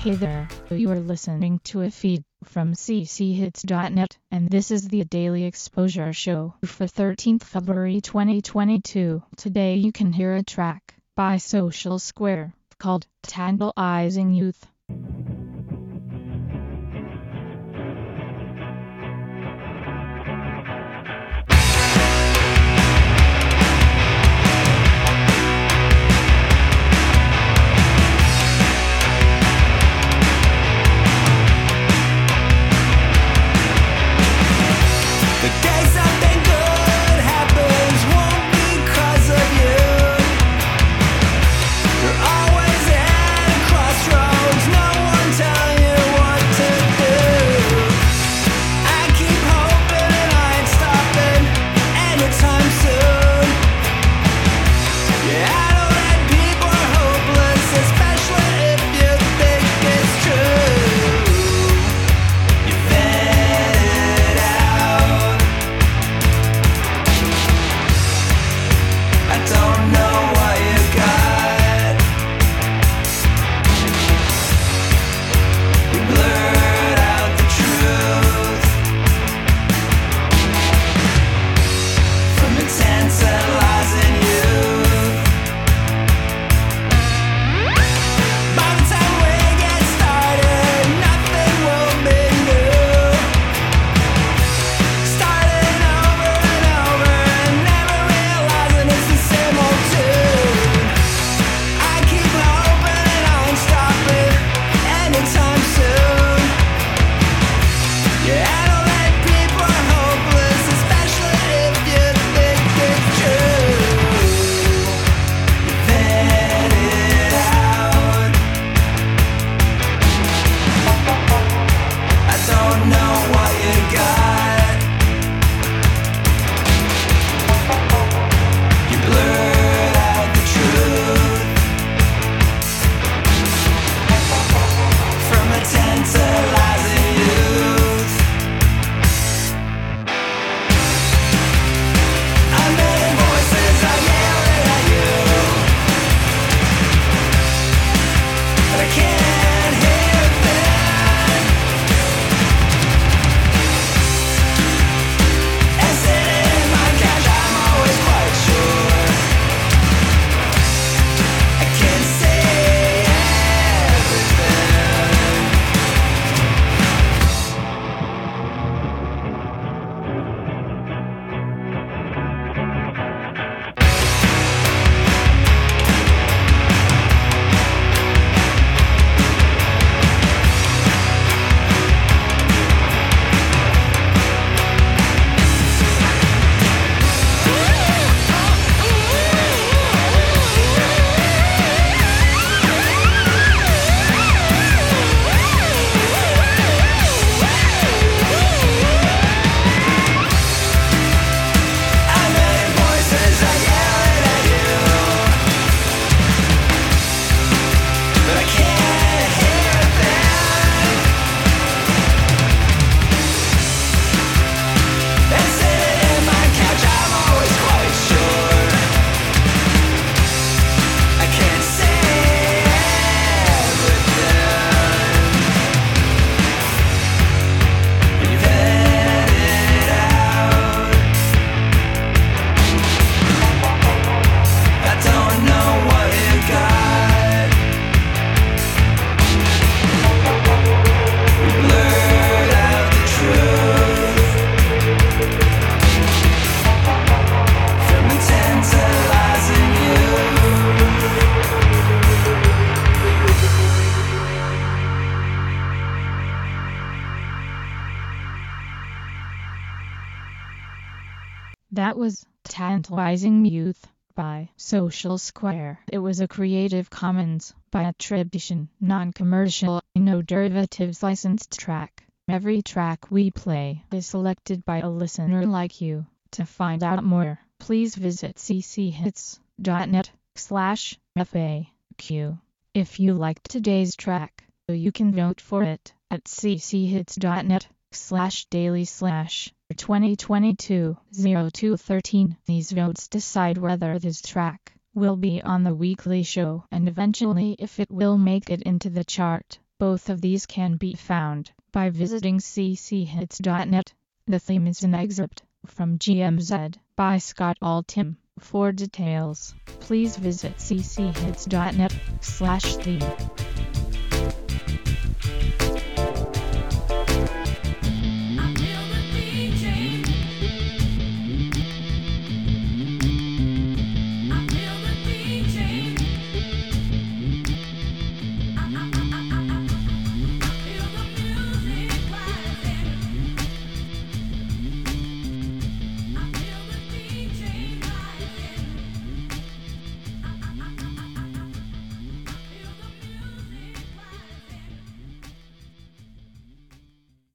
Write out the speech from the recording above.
Hey there, you are listening to a feed from cchits.net, and this is the Daily Exposure Show for 13th February 2022. Today you can hear a track by Social Square called Tantalizing Youth. That was Tantalizing Youth by Social Square. It was a Creative Commons by attribution, non-commercial, no derivatives licensed track. Every track we play is selected by a listener like you. To find out more, please visit cchits.net/FAQ. If you liked today's track, you can vote for it at cchits.net/daily/2022-0213. These votes decide whether this track will be on the weekly show and eventually if it will make it into the chart. Both of these can be found by visiting cchits.net. The theme is an excerpt from GMZ by Scott Altham. For details, please visit cchits.net/theme.